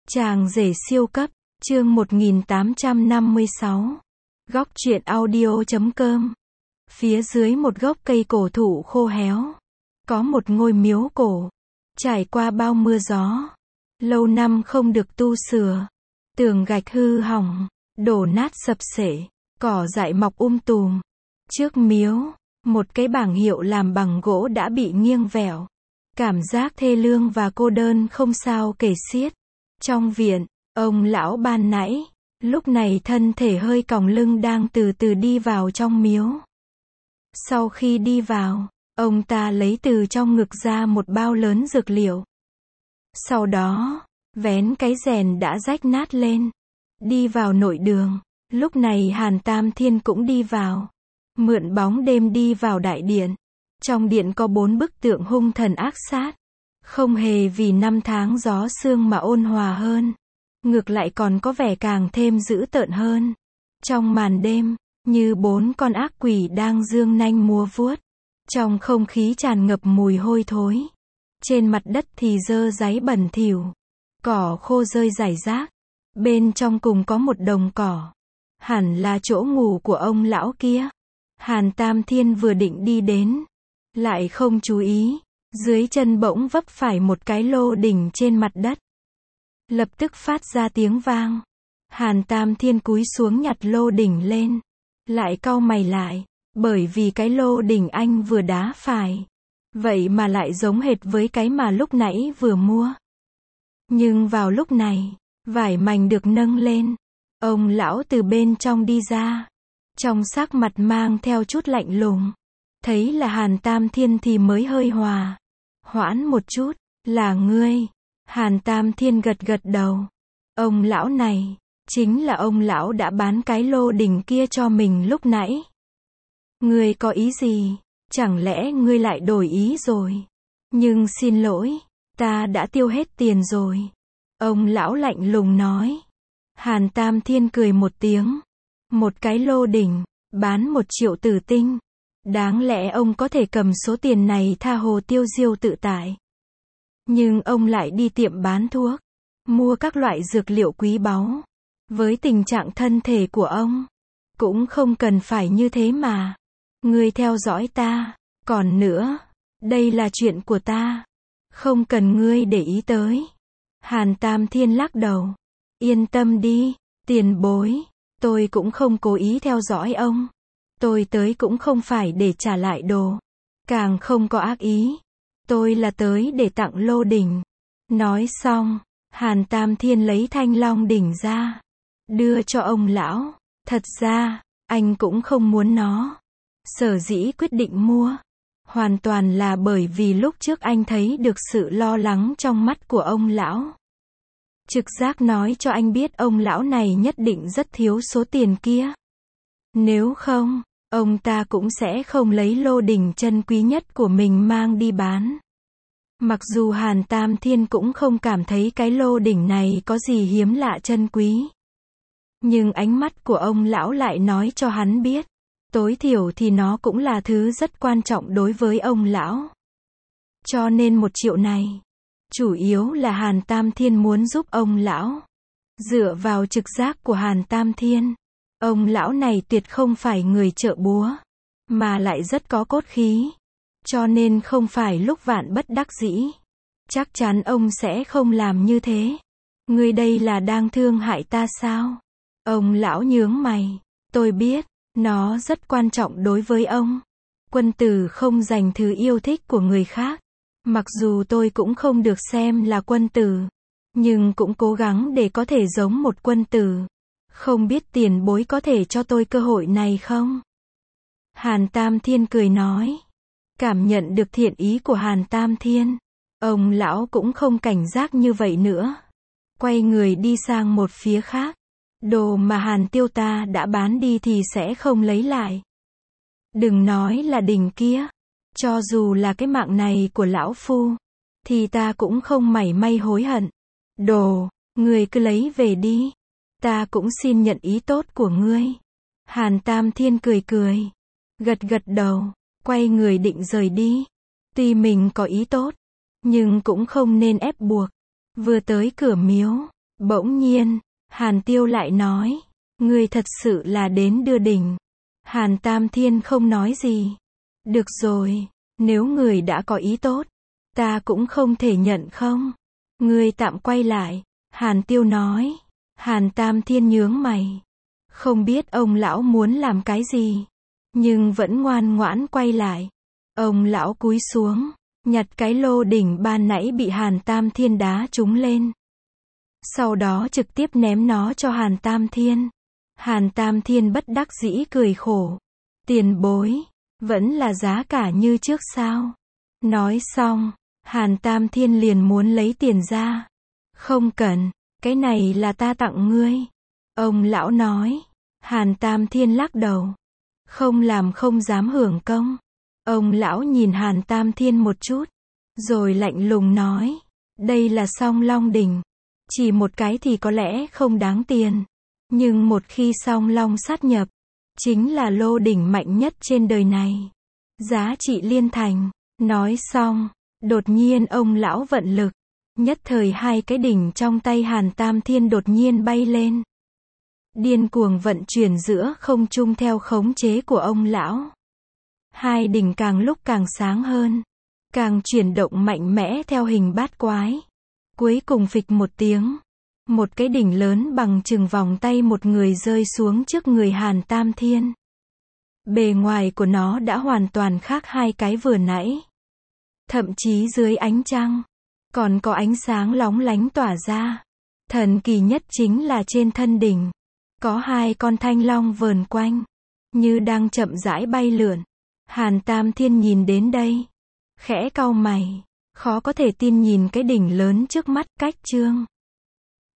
Chàng rể siêu cấp, chương 1856. Góc truyện audio.com. Phía dưới một gốc cây cổ thụ khô héo, có một ngôi miếu cổ, trải qua bao mưa gió, lâu năm không được tu sửa, tường gạch hư hỏng, đổ nát sập xệ, cỏ dại mọc tùm. Trước miếu, một cái bảng hiệu làm bằng gỗ đã bị nghiêng vẹo. Cảm giác thê lương và cô đơn không sao kể xiết. Trong viện, ông lão ban nãy, lúc này thân thể hơi còng lưng đang từ từ đi vào trong miếu. Sau khi đi vào, ông ta lấy từ trong ngực ra một bao lớn dược liệu. Sau đó, vén cái rèn đã rách nát lên, đi vào nội đường. Lúc này Hàn Tam Thiên cũng đi vào, mượn bóng đêm đi vào đại điện. Trong điện có 4 bức tượng hung thần ác sát, không hề vì năm tháng gió sương mà ôn hòa hơn, ngược lại còn có vẻ càng thêm dữ tợn hơn. Trong màn đêm, như 4 con ác quỷ đang giương nanh múa vuốt. Trong không khí tràn ngập mùi hôi thối. Trên mặt đất thì dơ dáy bẩn thỉu, cỏ khô rơi rải rác. Bên trong cùng có một đồng cỏ, hẳn là chỗ ngủ của ông lão kia. Hàn Tam Thiên vừa định đi đến, lại không chú ý, dưới chân bỗng vấp phải một cái lô đỉnh trên mặt đất. Lập tức phát ra tiếng vang. Hàn Tam Thiên cúi xuống nhặt lô đỉnh lên, lại cau mày lại, bởi vì cái lô đỉnh anh vừa đá phải, vậy mà lại giống hệt với cái mà lúc nãy vừa mua. Nhưng vào lúc này, vải mảnh được nâng lên, ông lão từ bên trong đi ra, trong sắc mặt mang theo chút lạnh lùng. Thấy là Hàn Tam Thiên thì mới hơi hoãn một chút. Là ngươi? Hàn Tam Thiên gật gật đầu. Ông lão này, chính là ông lão đã bán cái lô đỉnh kia cho mình lúc nãy. Ngươi có ý gì? Chẳng lẽ ngươi lại đổi ý rồi? Nhưng xin lỗi, ta đã tiêu hết tiền rồi. Ông lão lạnh lùng nói. Hàn Tam Thiên cười một tiếng. Một cái lô đỉnh, bán 1 triệu tử tinh. Đáng lẽ ông có thể cầm số tiền này tha hồ tiêu diêu tự tại. Nhưng ông lại đi tiệm bán thuốc, mua các loại dược liệu quý báu. Với tình trạng thân thể của ông, cũng không cần phải như thế mà. Ngươi theo dõi ta, còn nữa, đây là chuyện của ta, không cần ngươi để ý tới. Hàn Tam Thiên lắc đầu. Yên tâm đi, tiền bối, tôi cũng không cố ý theo dõi ông. Tôi tới cũng không phải để trả lại đồ, càng không có ác ý. Tôi là tới để tặng lô đỉnh. Nói xong, Hàn Tam Thiên lấy thanh long đỉnh ra, đưa cho ông lão. Thật ra, anh cũng không muốn nó. Sở dĩ quyết định mua, hoàn toàn là bởi vì lúc trước anh thấy được sự lo lắng trong mắt của ông lão. Trực giác nói cho anh biết ông lão này nhất định rất thiếu số tiền kia. Nếu không, ông ta cũng sẽ không lấy lô đỉnh chân quý nhất của mình mang đi bán. Mặc dù Hàn Tam Thiên cũng không cảm thấy cái lô đỉnh này có gì hiếm lạ chân quý. Nhưng ánh mắt của ông lão lại nói cho hắn biết, tối thiểu thì nó cũng là thứ rất quan trọng đối với ông lão. Cho nên 1 triệu này, chủ yếu là Hàn Tam Thiên muốn giúp ông lão. Dựa vào trực giác của Hàn Tam Thiên, ông lão này tuyệt không phải người chợ búa, mà lại rất có cốt khí. Cho nên không phải lúc vạn bất đắc dĩ, chắc chắn ông sẽ không làm như thế. Ngươi đây là đang thương hại ta sao? Ông lão nhướng mày. Tôi biết, nó rất quan trọng đối với ông. Quân tử không giành thứ yêu thích của người khác. Mặc dù tôi cũng không được xem là quân tử, nhưng cũng cố gắng để có thể giống một quân tử. Không biết tiền bối có thể cho tôi cơ hội này không? Hàn Tam Thiên cười nói. Cảm nhận được thiện ý của Hàn Tam Thiên, ông lão cũng không cảnh giác như vậy nữa. Quay người đi sang một phía khác. Đồ mà Hàn Tiêu ta đã bán đi thì sẽ không lấy lại. Đừng nói là đỉnh kia, cho dù là cái mạng này của lão phu, thì ta cũng không mảy may hối hận. Đồ, ngươi cứ lấy về đi. Ta cũng xin nhận ý tốt của ngươi. Hàn Tam Thiên cười cười, gật gật đầu, quay người định rời đi. Tuy mình có ý tốt, nhưng cũng không nên ép buộc. Vừa tới cửa miếu, Bỗng nhiên, Hàn Tiêu lại nói, ngươi thật sự là đến đưa đỉnh. Hàn Tam Thiên không nói gì. Được rồi, nếu người đã có ý tốt, ta cũng không thể nhận không. Ngươi tạm quay lại, Hàn Tiêu nói. Hàn Tam Thiên nhướng mày. Không biết ông lão muốn làm cái gì, nhưng vẫn ngoan ngoãn quay lại. Ông lão cúi xuống, nhặt cái lô đỉnh ban nãy bị Hàn Tam Thiên đá trúng lên. Sau đó trực tiếp ném nó cho Hàn Tam Thiên. Hàn Tam Thiên bất đắc dĩ cười khổ. Tiền bối, vẫn là giá cả như trước sao? Nói xong, Hàn Tam Thiên liền muốn lấy tiền ra. Không cần, cái này là ta tặng ngươi. Ông lão nói. Hàn Tam Thiên lắc đầu. Không làm không dám hưởng công. Ông lão nhìn Hàn Tam Thiên một chút, rồi lạnh lùng nói. Đây là Song Long đỉnh. Chỉ một cái thì có lẽ không đáng tiền. Nhưng một khi Song Long sát nhập, chính là lô đỉnh mạnh nhất trên đời này. Giá trị liên thành. Nói xong, đột nhiên ông lão vận lực. Nhất thời hai cái đỉnh trong tay Hàn Tam Thiên đột nhiên bay lên. Điên cuồng vận chuyển giữa không trung theo khống chế của ông lão. Hai đỉnh càng lúc càng sáng hơn, càng chuyển động mạnh mẽ theo hình bát quái. Cuối cùng phịch một tiếng, một cái đỉnh lớn bằng chừng vòng tay một người rơi xuống trước người Hàn Tam Thiên. Bề ngoài của nó đã hoàn toàn khác hai cái vừa nãy. Thậm chí dưới ánh trăng, còn có ánh sáng lóng lánh tỏa ra. Thần kỳ nhất chính là trên thân đỉnh, có hai con thanh long vờn quanh, như đang chậm rãi bay lượn. Hàn Tam Thiên nhìn đến đây, khẽ cau mày, khó có thể tin nhìn cái đỉnh lớn trước mắt. Cách chương